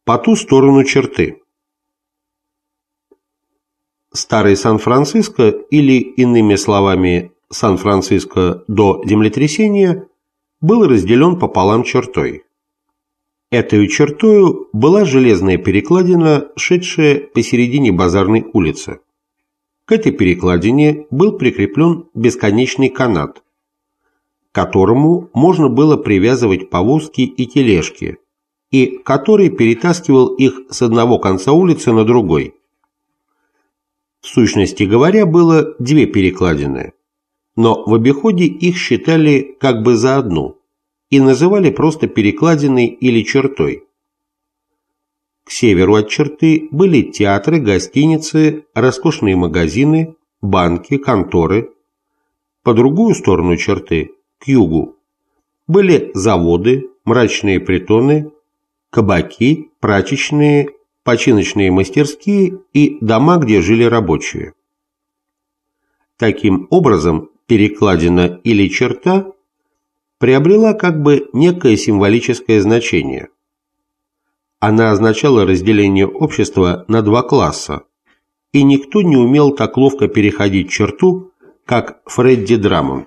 По ту сторону черты. Старый Сан-Франциско, или, иными словами, Сан-Франциско до землетрясения, был разделен пополам чертой. Этой чертою была железная перекладина, шедшая посередине базарной улицы. К этой перекладине был прикреплен бесконечный канат, к которому можно было привязывать повозки и тележки, и который перетаскивал их с одного конца улицы на другой. В сущности говоря, было две перекладины, но в обиходе их считали как бы за одну и называли просто перекладиной или чертой. К северу от черты были театры, гостиницы, роскошные магазины, банки, конторы. По другую сторону черты, к югу, были заводы, мрачные притоны, кабаки, прачечные, починочные мастерские и дома, где жили рабочие. Таким образом, перекладина или черта приобрела как бы некое символическое значение. Она означала разделение общества на два класса, и никто не умел так ловко переходить черту, как Фредди Драмонд.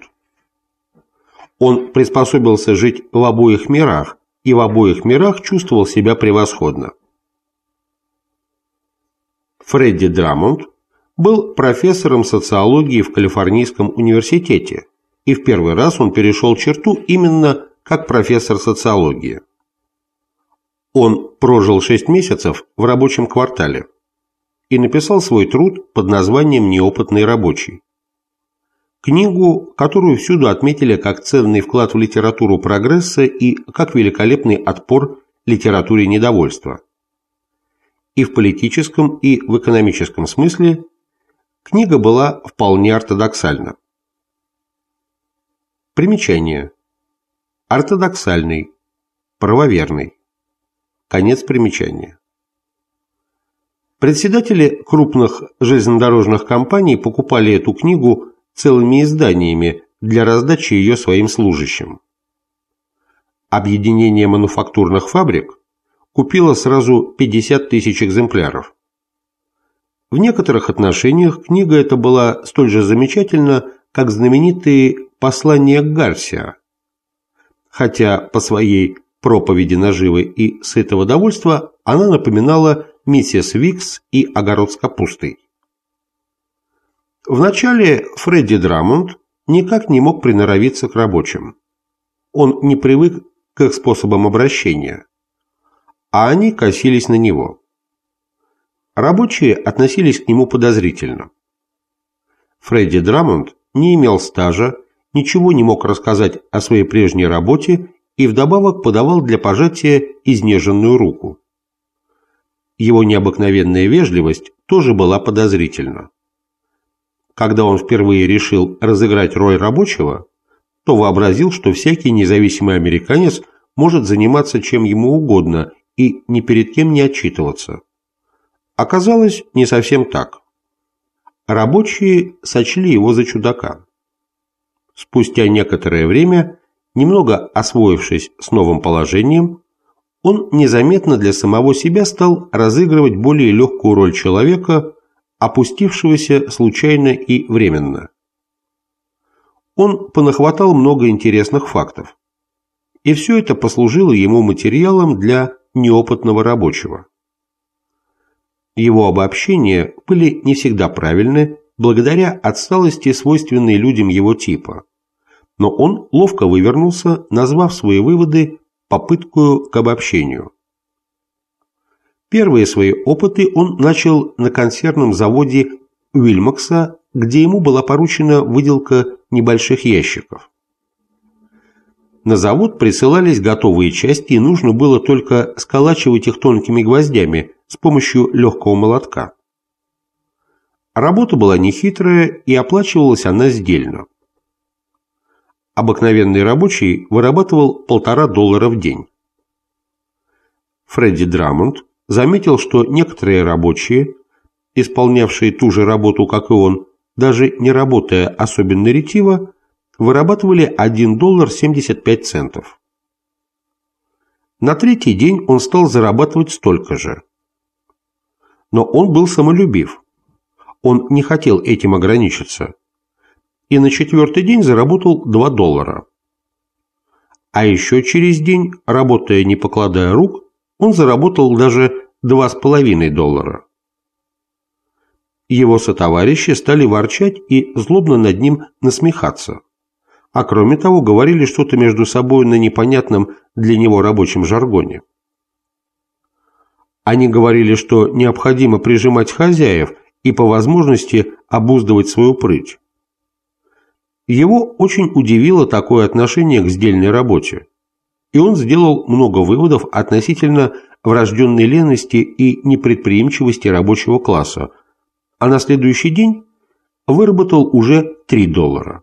Он приспособился жить в обоих мирах, и в обоих мирах чувствовал себя превосходно. Фредди Драмонд был профессором социологии в Калифорнийском университете, и в первый раз он перешел черту именно как профессор социологии. Он прожил 6 месяцев в рабочем квартале и написал свой труд под названием «Неопытный рабочий». Книгу, которую всюду отметили как ценный вклад в литературу прогресса и как великолепный отпор литературе недовольства. И в политическом, и в экономическом смысле книга была вполне ортодоксальна. Примечание. Ортодоксальный, правоверный. Конец примечания. Председатели крупных железнодорожных компаний покупали эту книгу целыми изданиями для раздачи ее своим служащим. Объединение мануфактурных фабрик купило сразу 50 тысяч экземпляров. В некоторых отношениях книга эта была столь же замечательна, как знаменитые «Послания Гарсиа», хотя по своей проповеди наживы и сытого довольства она напоминала «Миссис Викс» и «Огород с капустой». Вначале Фредди Драмонд никак не мог приноровиться к рабочим. Он не привык к их способам обращения, а они косились на него. Рабочие относились к нему подозрительно. Фредди Драмонд не имел стажа, ничего не мог рассказать о своей прежней работе и вдобавок подавал для пожатия изнеженную руку. Его необыкновенная вежливость тоже была подозрительна. Когда он впервые решил разыграть роль рабочего, то вообразил, что всякий независимый американец может заниматься чем ему угодно и ни перед кем не отчитываться. Оказалось, не совсем так. Рабочие сочли его за чудака. Спустя некоторое время, немного освоившись с новым положением, он незаметно для самого себя стал разыгрывать более легкую роль человека, опустившегося случайно и временно. Он понахватал много интересных фактов, и все это послужило ему материалом для неопытного рабочего. Его обобщения были не всегда правильны, благодаря отсталости, свойственной людям его типа, но он ловко вывернулся, назвав свои выводы попыткою к обобщению. Первые свои опыты он начал на консервном заводе Уильмакса, где ему была поручена выделка небольших ящиков. На завод присылались готовые части, и нужно было только сколачивать их тонкими гвоздями с помощью легкого молотка. Работа была нехитрая, и оплачивалась она сдельно. Обыкновенный рабочий вырабатывал $1,5 в день. Фредди Драмонд заметил, что некоторые рабочие, исполнявшие ту же работу, как и он, даже не работая особенно ретиво, вырабатывали $1,75. На третий день он стал зарабатывать столько же. Но он был самолюбив. Он не хотел этим ограничиться. И на четвертый день заработал $2. А еще через день, работая не покладая рук, он заработал даже $2,5. Его сотоварищи стали ворчать и злобно над ним насмехаться. А кроме того, говорили что-то между собой на непонятном для него рабочем жаргоне. Они говорили, что необходимо прижимать хозяев и по возможности обуздывать свою прыть. Его очень удивило такое отношение к сдельной работе, и он сделал много выводов относительно врожденной лености и непредприимчивости рабочего класса, а на следующий день выработал уже $3.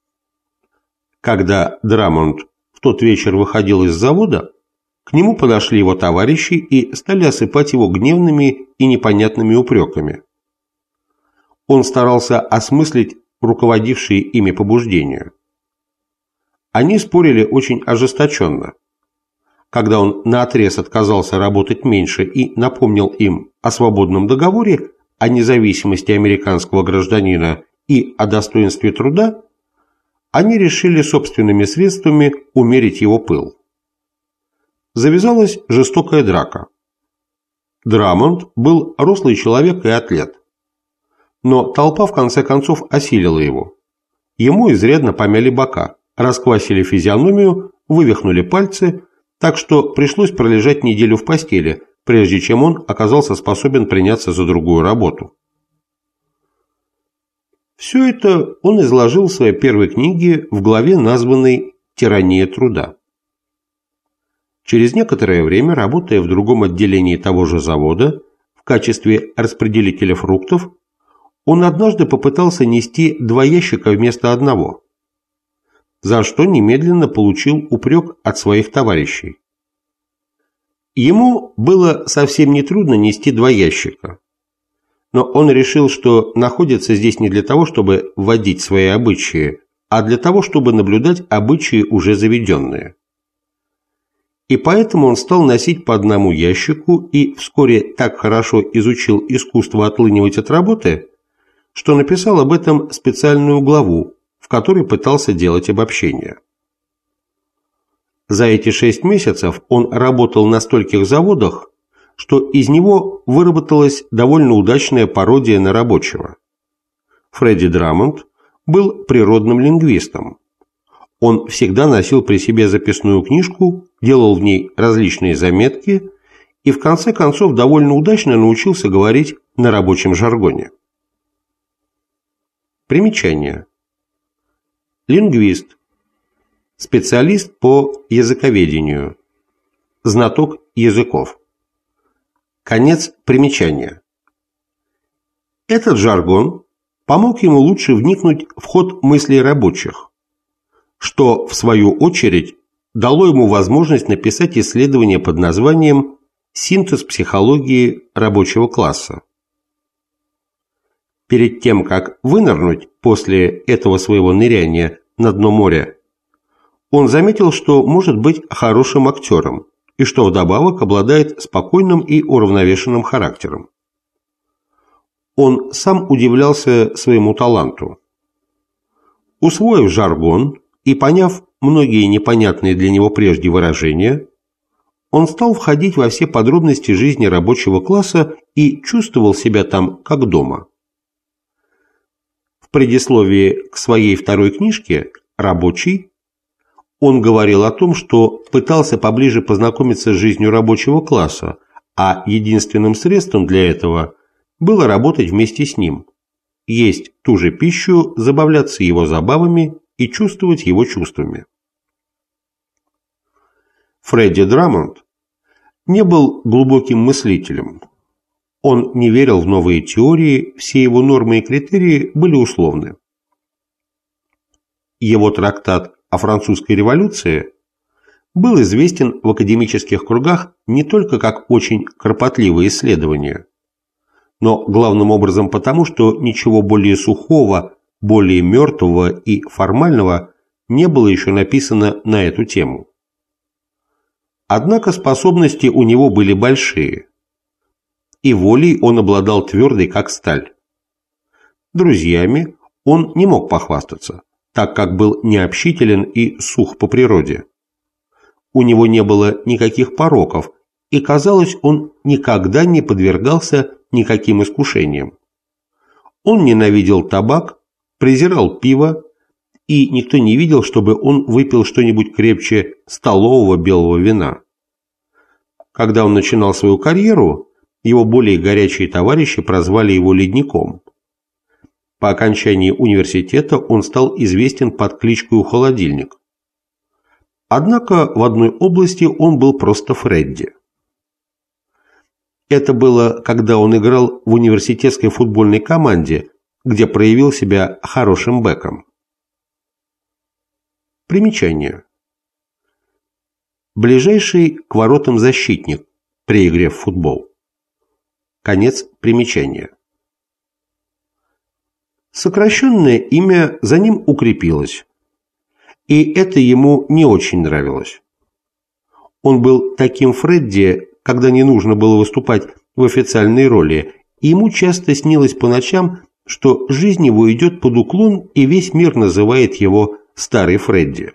Когда Драмонт в тот вечер выходил из завода, к нему подошли его товарищи и стали осыпать его гневными и непонятными упреками. Он старался осмыслить руководившие ими побуждения. Они спорили очень ожесточенно. Когда он наотрез отказался работать меньше и напомнил им о свободном договоре, о независимости американского гражданина и о достоинстве труда, они решили собственными средствами умерить его пыл. Завязалась жестокая драка. Драмонт был рослый человек и атлет. Но толпа в конце концов осилила его. Ему изрядно помяли бока, расквасили физиономию, вывихнули пальцы, так что пришлось пролежать неделю в постели, прежде чем он оказался способен приняться за другую работу. Все это он изложил в своей первой книге в главе, названной «Тирания труда». Через некоторое время, работая в другом отделении того же завода, в качестве распределителя фруктов, он однажды попытался нести 2 ящика вместо одного, за что немедленно получил упрек от своих товарищей. Ему было совсем нетрудно нести 2 ящика, но он решил, что находится здесь не для того, чтобы вводить свои обычаи, а для того, чтобы наблюдать обычаи уже заведенные. И поэтому он стал носить по одному ящику и вскоре так хорошо изучил искусство отлынивать от работы, что написал об этом специальную главу, в которой пытался делать обобщение. За эти 6 месяцев он работал на стольких заводах, что из него выработалась довольно удачная пародия на рабочего. Фредди Драмонт был природным лингвистом. Он всегда носил при себе записную книжку, делал в ней различные заметки и в конце концов довольно удачно научился говорить на рабочем жаргоне. Примечание. Лингвист. Специалист по языковедению. Знаток языков. Конец примечания. Этот жаргон помог ему лучше вникнуть в ход мыслей рабочих, что, в свою очередь, дало ему возможность написать исследование под названием «Синтез психологии рабочего класса». Перед тем, как вынырнуть после этого своего ныряния на дно моря, он заметил, что может быть хорошим актером и что вдобавок обладает спокойным и уравновешенным характером. Он сам удивлялся своему таланту. Усвоив жаргон и поняв многие непонятные для него прежде выражения, он стал входить во все подробности жизни рабочего класса и чувствовал себя там как дома. В предисловии к своей второй книжке «Рабочий» он говорил о том, что пытался поближе познакомиться с жизнью рабочего класса, а единственным средством для этого было работать вместе с ним, есть ту же пищу, забавляться его забавами и чувствовать его чувствами. Фредди Драмонт не был глубоким мыслителем. Он не верил в новые теории, все его нормы и критерии были условны. Его трактат о французской революции был известен в академических кругах не только как очень кропотливое исследование, но главным образом потому, что ничего более сухого, более мертвого и формального не было еще написано на эту тему. Однако способности у него были большие, и волей он обладал твердой, как сталь. Друзьями он не мог похвастаться, так как был необщителен и сух по природе. У него не было никаких пороков, и, казалось, он никогда не подвергался никаким искушениям. Он ненавидел табак, презирал пиво, и никто не видел, чтобы он выпил что-нибудь крепче столового белого вина. Когда он начинал свою карьеру, его более горячие товарищи прозвали его ледником. По окончании университета он стал известен под кличкой «Холодильник». Однако в одной области он был просто Фредди. Это было, когда он играл в университетской футбольной команде, где проявил себя хорошим бэком. Примечание. Ближайший к воротам защитник при игре в футбол. Конец примечания. Сокращенное имя за ним укрепилось, и это ему не очень нравилось. Он был таким Фредди, когда не нужно было выступать в официальной роли, и ему часто снилось по ночам, что жизнь его идет под уклон, и весь мир называет его «Старый Фредди».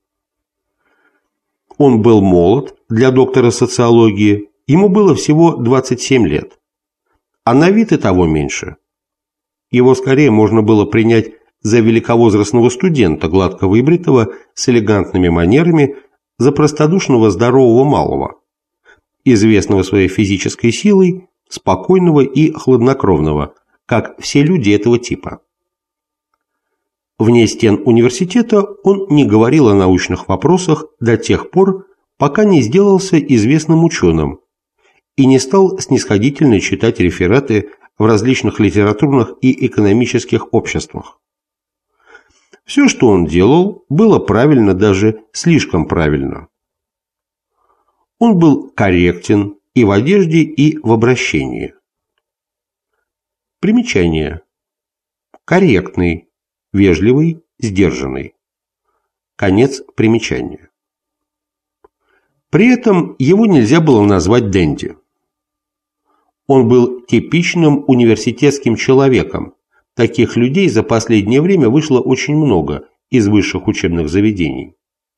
Он был молод для доктора социологии, ему было всего 27 лет, а на вид и того меньше. Его скорее можно было принять за великовозрастного студента, гладко выбритого, с элегантными манерами, за простодушного здорового малого, известного своей физической силой, спокойного и хладнокровного, как все люди этого типа. Вне стен университета он не говорил о научных вопросах до тех пор, пока не сделался известным ученым и не стал снисходительно читать рефераты в различных литературных и экономических обществах. Все, что он делал, было правильно, даже слишком правильно. Он был корректен и в одежде, и в обращении. Примечание. Корректный, вежливый, сдержанный. Конец примечания. При этом его нельзя было назвать денди. Он был типичным университетским человеком. Таких людей за последнее время вышло очень много из высших учебных заведений.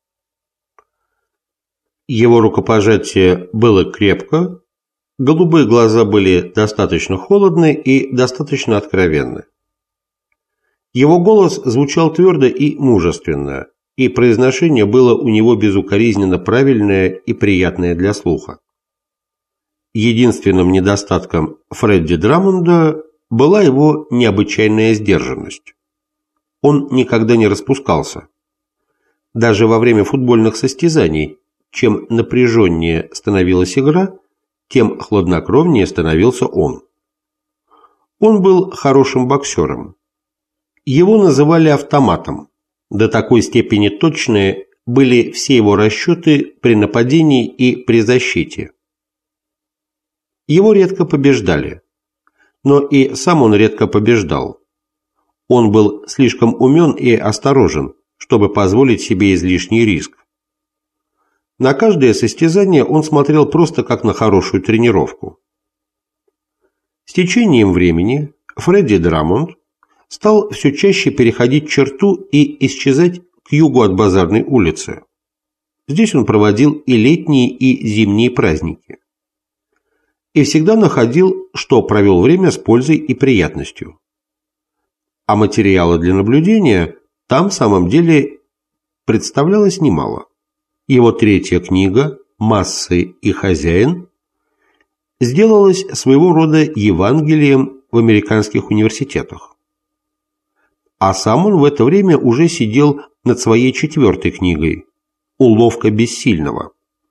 Его рукопожатие было крепко, голубые глаза были достаточно холодны и достаточно откровенны. Его голос звучал твердо и мужественно, и произношение было у него безукоризненно правильное и приятное для слуха. Единственным недостатком Фредди Драмонда была его необычайная сдержанность. Он никогда не распускался. Даже во время футбольных состязаний, чем напряженнее становилась игра, тем хладнокровнее становился он. Он был хорошим боксером. Его называли автоматом. До такой степени точные были все его расчеты при нападении и при защите. Его редко побеждали, но и сам он редко побеждал. Он был слишком умен и осторожен, чтобы позволить себе излишний риск. На каждое состязание он смотрел просто как на хорошую тренировку. С течением времени Фредди Драмонд стал все чаще переходить черту и исчезать к югу от Базарной улицы. Здесь он проводил и летние, и зимние праздники. И всегда находил, что провел время с пользой и приятностью. А материала для наблюдения там в самом деле представлялось немало. Его третья книга «Массы и хозяин» сделалась своего рода Евангелием в американских университетах. А сам он в это время уже сидел над своей четвертой книгой «Уловка бессильного».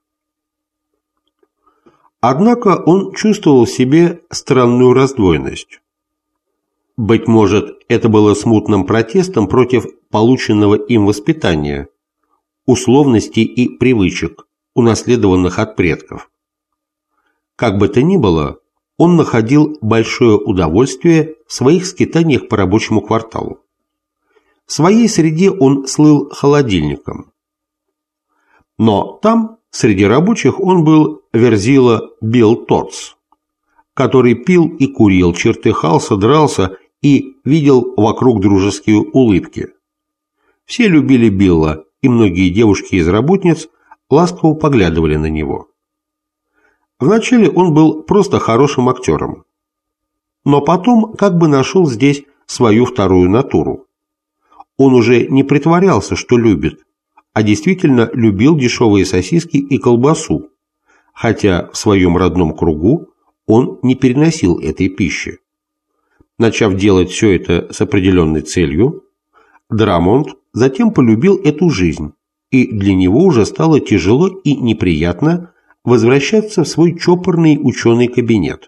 Однако он чувствовал в себе странную раздвоенность. Быть может, это было смутным протестом против полученного им воспитания, условностей и привычек, унаследованных от предков. Как бы то ни было, он находил большое удовольствие в своих скитаниях по рабочему кварталу. В своей среде он слыл холодильником. Но там Среди рабочих он был верзила Билл Тодс, который пил и курил, чертыхался, дрался и видел вокруг дружеские улыбки. Все любили Билла, и многие девушки из работниц ласково поглядывали на него. Вначале он был просто хорошим актером, но потом как бы нашел здесь свою вторую натуру. Он уже не притворялся, что любит, а действительно любил дешевые сосиски и колбасу, хотя в своем родном кругу он не переносил этой пищи. Начав делать все это с определенной целью, Драмонт затем полюбил эту жизнь, и для него уже стало тяжело и неприятно возвращаться в свой чопорный ученый кабинет.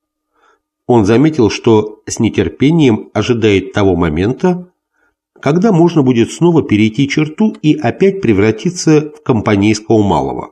Он заметил, что с нетерпением ожидает того момента, когда можно будет снова перейти черту и опять превратиться в компанейского малого.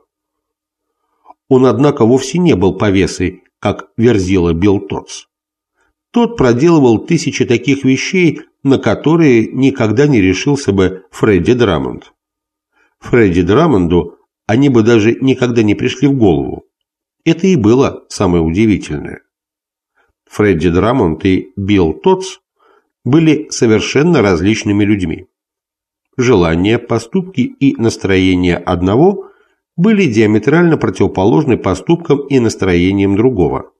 Он, однако, вовсе не был повесой, как верзила Билл Тодс. Тот проделывал тысячи таких вещей, на которые никогда не решился бы Фредди Драмонт. Фредди Драмонду они бы даже никогда не пришли в голову. Это и было самое удивительное. Фредди Драмонт и Билл Тодс были совершенно различными людьми. Желания, поступки и настроения одного были диаметрально противоположны поступкам и настроениям другого.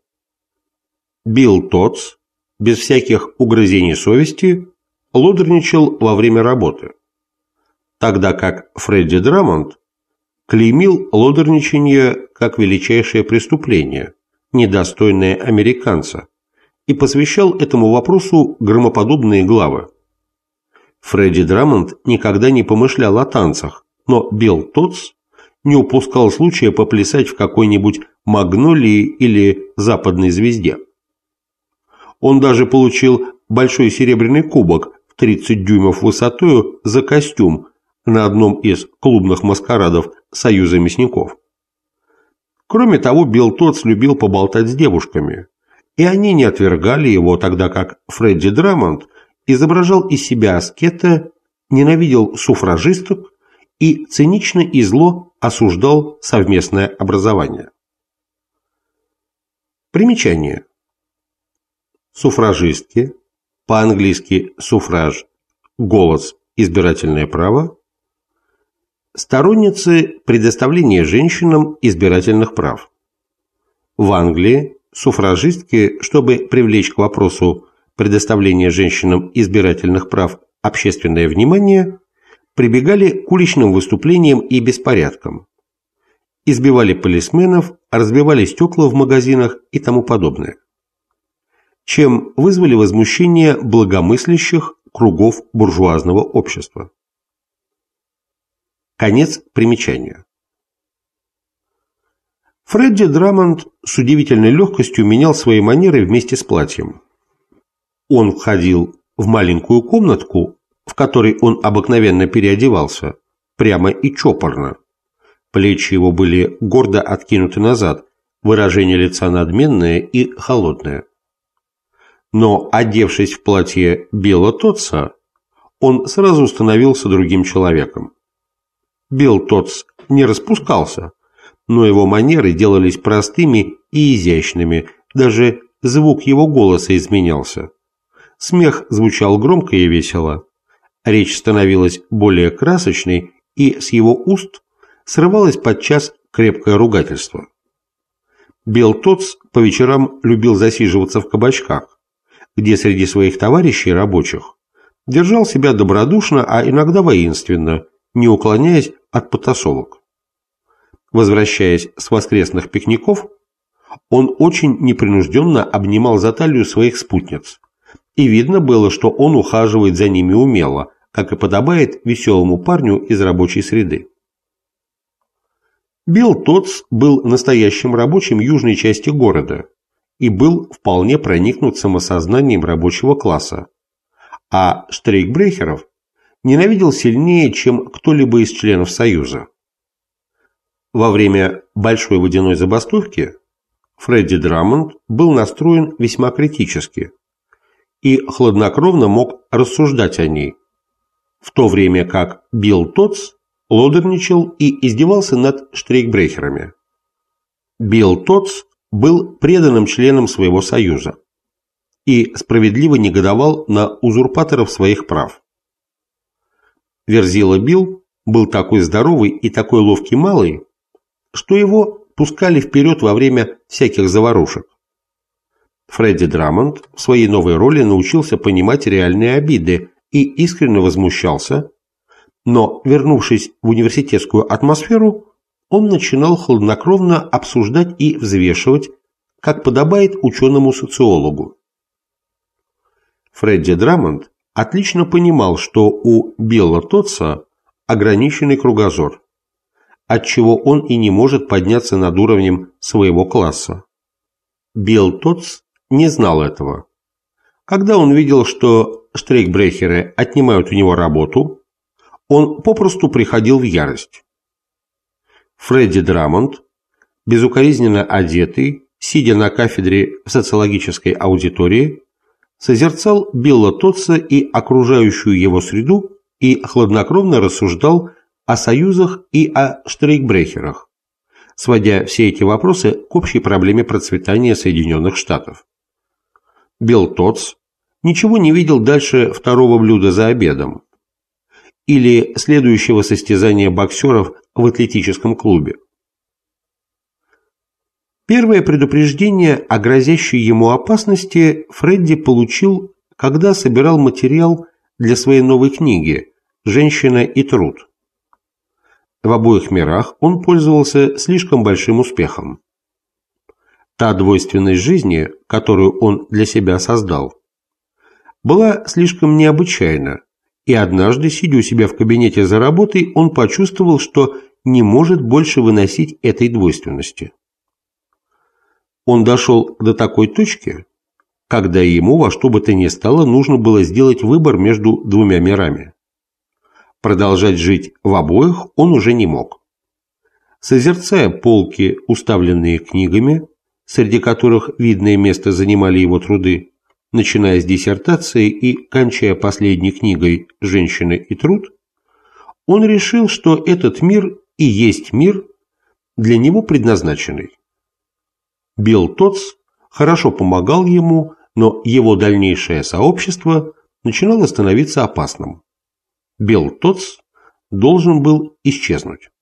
Билл Тодс без всяких угрызений совести лодерничал во время работы, тогда как Фредди Драмонт клеймил лодерничание как величайшее преступление, недостойное американца, и посвящал этому вопросу громоподобные главы. Фредди Драмонт никогда не помышлял о танцах, но Билл Тодс не упускал случая поплясать в какой-нибудь «Магнолии» или «Западной звезде». Он даже получил большой серебряный кубок в 30 дюймов высотою за костюм на одном из клубных маскарадов Союза мясников. Кроме того, Билл Тодс любил поболтать с девушками, и они не отвергали его, тогда как Фредди Драмонт изображал из себя аскета, ненавидел суфражисток и цинично и зло осуждал совместное образование. Примечание. Суфражистки, по-английски суфраж, голос, избирательное право, сторонницы предоставления женщинам избирательных прав. В Англии суфражистки, чтобы привлечь к вопросу предоставления женщинам избирательных прав общественное внимание, прибегали к уличным выступлениям и беспорядкам, избивали полисменов, разбивали стекла в магазинах и тому подобное, чем вызвали возмущение благомыслящих кругов буржуазного общества. Конец примечания. Фредди Драмонт с удивительной легкостью менял свои манеры вместе с платьем. Он входил в маленькую комнатку, в которой он обыкновенно переодевался, прямо и чопорно. Плечи его были гордо откинуты назад, выражение лица надменное и холодное. Но, одевшись в платье Билла Тодса, он сразу становился другим человеком. Билл Тодс не распускался, но его манеры делались простыми и изящными, даже звук его голоса изменялся. Смех звучал громко и весело, речь становилась более красочной, и с его уст срывалось подчас крепкое ругательство. Билл Тодс по вечерам любил засиживаться в кабачках, где среди своих товарищей рабочих держал себя добродушно, а иногда воинственно, не уклоняясь от потасовок. Возвращаясь с воскресных пикников, он очень непринужденно обнимал за талию своих спутниц, и видно было, что он ухаживает за ними умело, как и подобает веселому парню из рабочей среды. Билл Тодс был настоящим рабочим южной части города и был вполне проникнут самосознанием рабочего класса, а штрейкбрехеров ненавидел сильнее, чем кто-либо из членов Союза. Во время большой водяной забастовки Фредди Драмонт был настроен весьма критически и хладнокровно мог рассуждать о ней, в то время как Билл Тодс лодерничал и издевался над штрейкбрехерами. Билл Тодс был преданным членом своего союза и справедливо негодовал на узурпаторов своих прав. Верзила Билл был такой здоровый и такой ловкий малый, что его пускали вперед во время всяких заварушек. Фредди Драмонд в своей новой роли научился понимать реальные обиды и искренне возмущался, но, вернувшись в университетскую атмосферу, он начинал хладнокровно обсуждать и взвешивать, как подобает ученому-социологу. Фредди Драмонд отлично понимал, что у Билла Тодса ограниченный кругозор, отчего он и не может подняться над уровнем своего класса. Билл Тодс не знал этого. Когда он видел, что штрейкбрехеры отнимают у него работу, он попросту приходил в ярость. Фредди Драмонд, безукоризненно одетый, сидя на кафедре в социологической аудитории, созерцал Билла Тодса и окружающую его среду и хладнокровно рассуждал о союзах и о штрейкбрехерах, сводя все эти вопросы к общей проблеме процветания Соединенных Штатов. Билл Тодс ничего не видел дальше второго блюда за обедом или следующего состязания боксеров в атлетическом клубе. Первое предупреждение о грозящей ему опасности Фредди получил, когда собирал материал для своей новой книги «Женщина и труд». В обоих мирах он пользовался слишком большим успехом. Та двойственность жизни, которую он для себя создал, была слишком необычайна, и однажды, сидя у себя в кабинете за работой, он почувствовал, что не может больше выносить этой двойственности. Он дошел до такой точки, когда ему во что бы то ни стало нужно было сделать выбор между двумя мирами. Продолжать жить в обоих он уже не мог. Созерцая полки, уставленные книгами, среди которых видное место занимали его труды, начиная с диссертации и кончая последней книгой «Женщина и труд», он решил, что этот мир и есть мир, для него предназначенный. Билл Тодс хорошо помогал ему, но его дальнейшее сообщество начинало становиться опасным. Билл Тодс должен был исчезнуть.